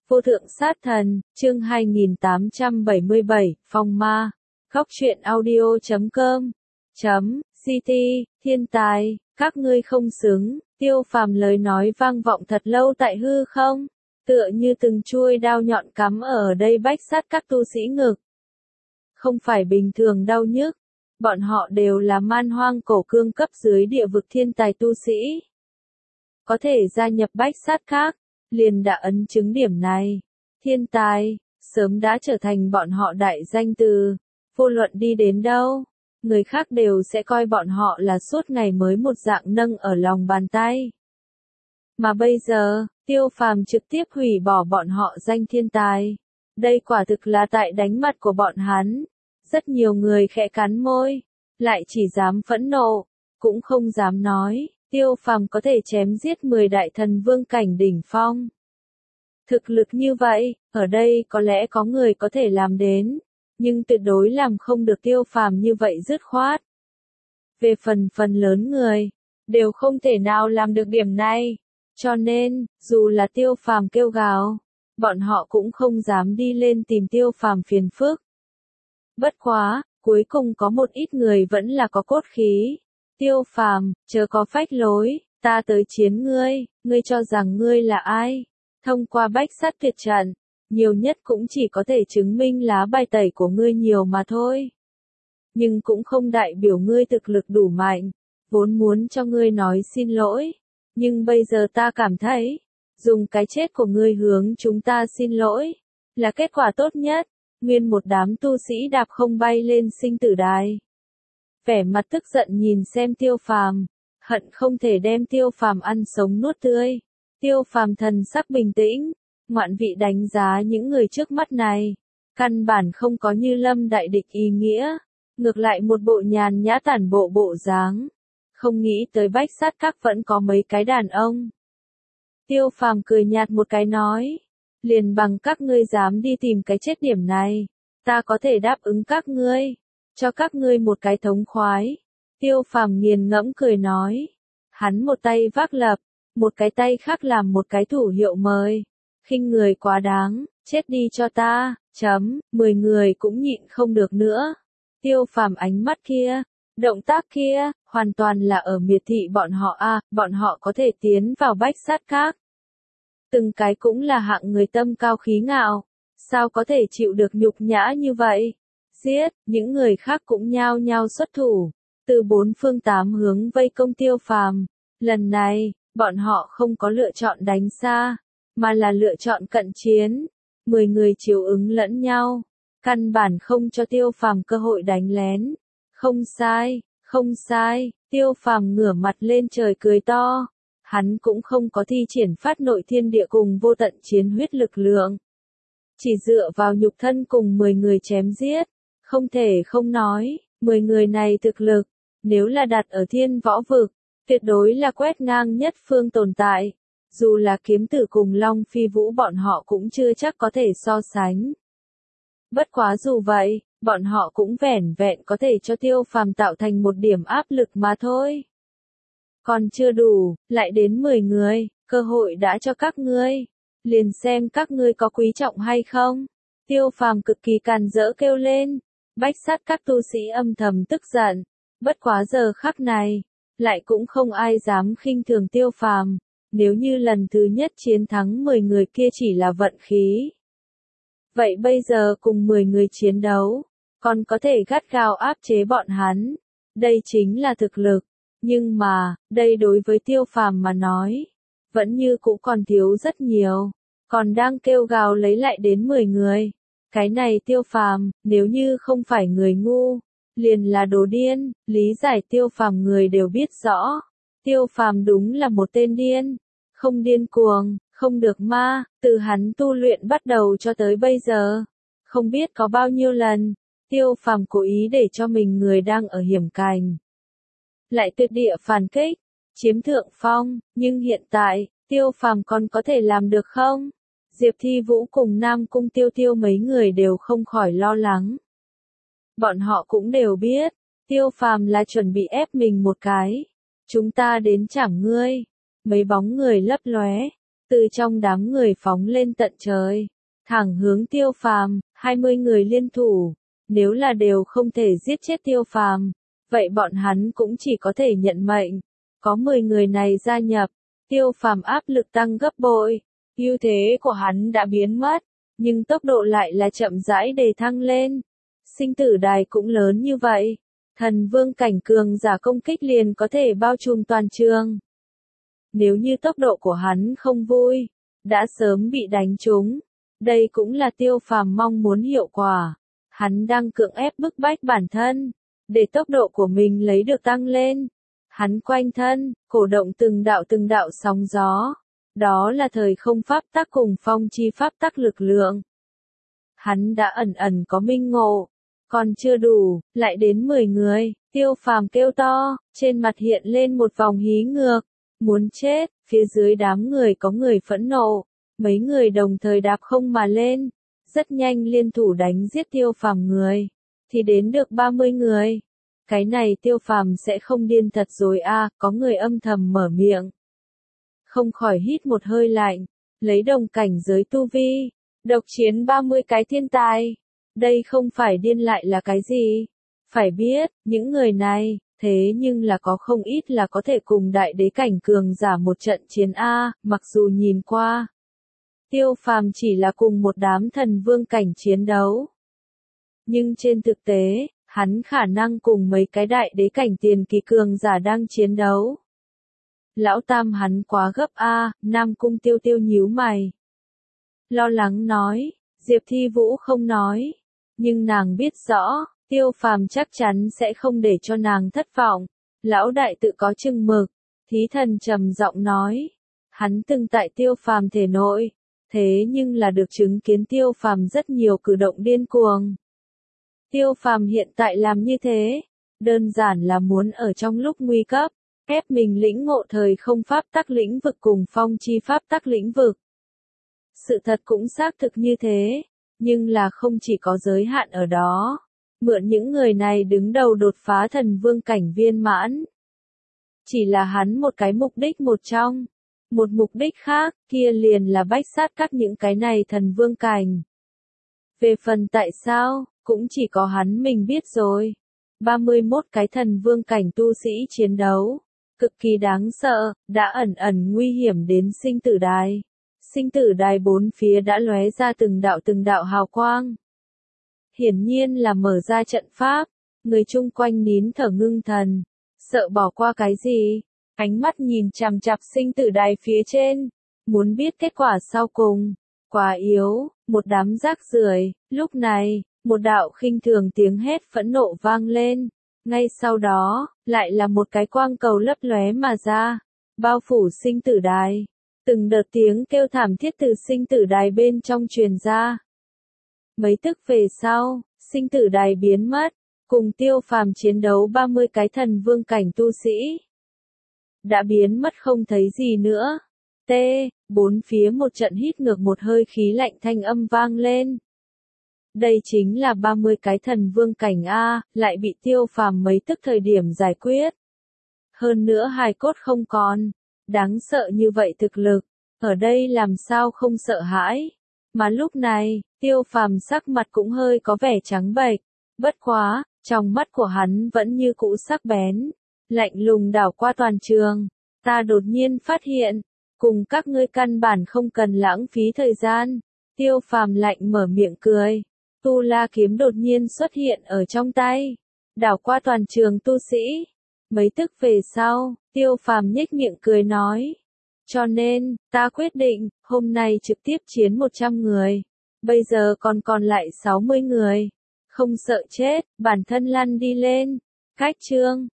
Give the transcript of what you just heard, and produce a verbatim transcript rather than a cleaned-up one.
Vô thượng sát thần, chương hai nghìn tám trăm bảy mươi bảy, phong ma. Góc truyện audio chấm com. Chấm, ct, thiên tài, các ngươi không xứng, Tiêu Phàm lời nói vang vọng thật lâu tại hư không, tựa như từng chuôi đao nhọn cắm ở đây bách sát các tu sĩ ngực. Không phải bình thường đau nhức, bọn họ đều là man hoang cổ cương cấp dưới địa vực thiên tài tu sĩ. Có thể gia nhập bách sát khác, liền đã ấn chứng điểm này. Thiên tài, sớm đã trở thành bọn họ đại danh từ, vô luận đi đến đâu, người khác đều sẽ coi bọn họ là suốt ngày mới một dạng nâng ở lòng bàn tay. Mà bây giờ, Tiêu Phàm trực tiếp hủy bỏ bọn họ danh thiên tài. Đây quả thực là tại đánh mặt của bọn hắn. Rất nhiều người khẽ cắn môi, lại chỉ dám phẫn nộ, cũng không dám nói, Tiêu Phàm có thể chém giết mười đại thần vương cảnh đỉnh phong. Thực lực như vậy, ở đây có lẽ có người có thể làm đến, nhưng tuyệt đối làm không được Tiêu Phàm như vậy dứt khoát. Về phần phần lớn người, đều không thể nào làm được điểm này, cho nên, dù là Tiêu Phàm kêu gào, bọn họ cũng không dám đi lên tìm Tiêu Phàm phiền phức. Bất quá, cuối cùng có một ít người vẫn là có cốt khí. Tiêu Phàm, chớ có phách lối, ta tới chiến ngươi, ngươi cho rằng ngươi là ai? Thông qua bách sát tuyệt trận, nhiều nhất cũng chỉ có thể chứng minh lá bài tẩy của ngươi nhiều mà thôi. Nhưng cũng không đại biểu ngươi thực lực đủ mạnh, vốn muốn cho ngươi nói xin lỗi. Nhưng bây giờ ta cảm thấy, dùng cái chết của ngươi hướng chúng ta xin lỗi, là kết quả tốt nhất. Nguyên một đám tu sĩ đạp không bay lên sinh tử đài. Vẻ mặt tức giận nhìn xem Tiêu Phàm, hận không thể đem Tiêu Phàm ăn sống nuốt tươi. Tiêu Phàm thần sắc bình tĩnh, ngoạn vị đánh giá những người trước mắt này, căn bản không có như lâm đại địch ý nghĩa, ngược lại một bộ nhàn nhã tản bộ bộ dáng, không nghĩ tới bách sát các vẫn có mấy cái đàn ông. Tiêu Phàm cười nhạt một cái nói, liền bằng các ngươi dám đi tìm cái chết điểm này, ta có thể đáp ứng các ngươi, cho các ngươi một cái thống khoái. Tiêu Phàm nghiền ngẫm cười nói, hắn một tay vác lập, một cái tay khác làm một cái thủ hiệu mời, khinh người quá đáng, chết đi cho ta, chấm, mười người cũng nhịn không được nữa. Tiêu Phàm ánh mắt kia, động tác kia, hoàn toàn là ở miệt thị bọn họ a, à, bọn họ có thể tiến vào bách sát các. Từng cái cũng là hạng người tâm cao khí ngạo, sao có thể chịu được nhục nhã như vậy? Giết, những người khác cũng nhao nhao xuất thủ, từ bốn phương tám hướng vây công Tiêu Phàm. Lần này, bọn họ không có lựa chọn đánh xa, mà là lựa chọn cận chiến. Mười người chiếu ứng lẫn nhau, căn bản không cho Tiêu Phàm cơ hội đánh lén. Không sai, không sai, Tiêu Phàm ngửa mặt lên trời cười to. Hắn cũng không có thi triển phát nội thiên địa cùng vô tận chiến huyết lực lượng. Chỉ dựa vào nhục thân cùng mười người chém giết, không thể không nói, mười người này thực lực, nếu là đặt ở thiên võ vực, tuyệt đối là quét ngang nhất phương tồn tại. Dù là kiếm tử cùng Long Phi Vũ bọn họ cũng chưa chắc có thể so sánh. Bất quá dù vậy, bọn họ cũng vẻn vẹn có thể cho Tiêu Phàm tạo thành một điểm áp lực mà thôi. Còn chưa đủ, lại đến mười người, cơ hội đã cho các ngươi, liền xem các ngươi có quý trọng hay không. Tiêu Phàm cực kỳ càn rỡ kêu lên, bách sát các tu sĩ âm thầm tức giận, bất quá giờ khắc này, lại cũng không ai dám khinh thường Tiêu Phàm, nếu như lần thứ nhất chiến thắng mười người kia chỉ là vận khí. Vậy bây giờ cùng mười người chiến đấu, còn có thể gắt gao áp chế bọn hắn, đây chính là thực lực. Nhưng mà, đây đối với Tiêu Phàm mà nói, vẫn như cũ còn thiếu rất nhiều, còn đang kêu gào lấy lại đến mười người. Cái này Tiêu Phàm, nếu như không phải người ngu, liền là đồ điên, lý giải Tiêu Phàm người đều biết rõ. Tiêu Phàm đúng là một tên điên, không điên cuồng, không được ma, từ hắn tu luyện bắt đầu cho tới bây giờ, không biết có bao nhiêu lần, Tiêu Phàm cố ý để cho mình người đang ở hiểm cảnh. Lại tuyệt địa phản kích, chiếm thượng phong, nhưng hiện tại, Tiêu Phàm còn có thể làm được không? Diệp Thi Vũ cùng Nam Cung Tiêu Tiêu mấy người đều không khỏi lo lắng. Bọn họ cũng đều biết, Tiêu Phàm là chuẩn bị ép mình một cái. Chúng ta đến chảm ngươi. Mấy bóng người lấp lóe, từ trong đám người phóng lên tận trời, thẳng hướng Tiêu Phàm. Hai mươi người liên thủ, nếu là đều không thể giết chết Tiêu Phàm, vậy bọn hắn cũng chỉ có thể nhận mệnh. Có mười người này gia nhập, Tiêu Phàm áp lực tăng gấp bội, ưu thế của hắn đã biến mất, nhưng tốc độ lại là chậm rãi đề thăng lên. Sinh tử đài cũng lớn như vậy, thần vương cảnh cường giả công kích liền có thể bao trùm toàn trường. Nếu như tốc độ của hắn không vui, đã sớm bị đánh trúng. Đây cũng là Tiêu Phàm mong muốn hiệu quả. Hắn đang cưỡng ép bức bách bản thân, để tốc độ của mình lấy được tăng lên. Hắn quanh thân, cổ động từng đạo từng đạo sóng gió. Đó là thời không pháp tắc cùng phong chi pháp tắc lực lượng. Hắn đã ẩn ẩn có minh ngộ. Còn chưa đủ, lại đến mười người, Tiêu Phàm kêu to, trên mặt hiện lên một vòng hí ngược. Muốn chết, phía dưới đám người có người phẫn nộ. Mấy người đồng thời đạp không mà lên, rất nhanh liên thủ đánh giết Tiêu Phàm người, thì đến được ba mươi người. Cái này Tiêu Phàm sẽ không điên thật rồi a, à, có người âm thầm mở miệng. Không khỏi hít một hơi lạnh, lấy đồng cảnh giới tu vi, độc chiến ba mươi cái thiên tài. Đây không phải điên lại là cái gì? Phải biết, những người này, thế nhưng là có không ít là có thể cùng đại đế cảnh cường giả một trận chiến a, mặc dù nhìn qua Tiêu Phàm chỉ là cùng một đám thần vương cảnh chiến đấu. Nhưng trên thực tế, hắn khả năng cùng mấy cái đại đế cảnh tiền kỳ cường giả đang chiến đấu. Lão Tam hắn quá gấp a, Nam Cung Tiêu Tiêu nhíu mày. Lo lắng nói, Diệp Thi Vũ không nói. Nhưng nàng biết rõ, Tiêu Phàm chắc chắn sẽ không để cho nàng thất vọng. Lão đại tự có chừng mực, Thí Thần trầm giọng nói. Hắn từng tại Tiêu Phàm thể nội. Thế nhưng là được chứng kiến Tiêu Phàm rất nhiều cử động điên cuồng. Tiêu Phàm hiện tại làm như thế, đơn giản là muốn ở trong lúc nguy cấp, ép mình lĩnh ngộ thời không pháp tắc lĩnh vực cùng phong chi pháp tắc lĩnh vực. Sự thật cũng xác thực như thế, nhưng là không chỉ có giới hạn ở đó. Mượn những người này đứng đầu đột phá thần vương cảnh viên mãn. Chỉ là hắn một cái mục đích một trong. Một mục đích khác, kia liền là bách sát các những cái này thần vương cảnh. Về phần tại sao, cũng chỉ có hắn mình biết rồi. ba mươi mốt cái thần vương cảnh tu sĩ chiến đấu, cực kỳ đáng sợ, đã ẩn ẩn nguy hiểm đến sinh tử đài. Sinh tử đài bốn phía đã lóe ra từng đạo từng đạo hào quang. Hiển nhiên là mở ra trận pháp, người chung quanh nín thở ngưng thần, sợ bỏ qua cái gì. Ánh mắt nhìn chằm chằm sinh tử đài phía trên, muốn biết kết quả sau cùng. Quá yếu, một đám rác rưởi. Lúc này, một đạo khinh thường tiếng hét phẫn nộ vang lên. Ngay sau đó, lại là một cái quang cầu lấp lóe mà ra, bao phủ sinh tử đài. Từng đợt tiếng kêu thảm thiết từ sinh tử đài bên trong truyền ra. Mấy tức về sau, sinh tử đài biến mất, cùng Tiêu Phàm chiến đấu ba mươi cái thần vương cảnh tu sĩ. Đã biến mất không thấy gì nữa. T, bốn phía một trận hít ngược một hơi khí lạnh thanh âm vang lên. Đây chính là ba mươi cái thần vương cảnh A, lại bị Tiêu Phàm mấy tức thời điểm giải quyết. Hơn nữa hài cốt không còn. Đáng sợ như vậy thực lực, ở đây làm sao không sợ hãi. Mà lúc này, Tiêu Phàm sắc mặt cũng hơi có vẻ trắng bệch. Bất quá, trong mắt của hắn vẫn như cũ sắc bén. Lạnh lùng đảo qua toàn trường. Ta đột nhiên phát hiện, cùng các ngươi căn bản không cần lãng phí thời gian. Tiêu Phàm lạnh mở miệng cười. Tu La kiếm đột nhiên xuất hiện ở trong tay. Đảo qua toàn trường tu sĩ. Mấy tức về sau, Tiêu Phàm nhếch miệng cười nói. Cho nên, ta quyết định, hôm nay trực tiếp chiến một trăm người. Bây giờ còn còn lại sáu mươi người. Không sợ chết, bản thân lăn đi lên. Cách chương.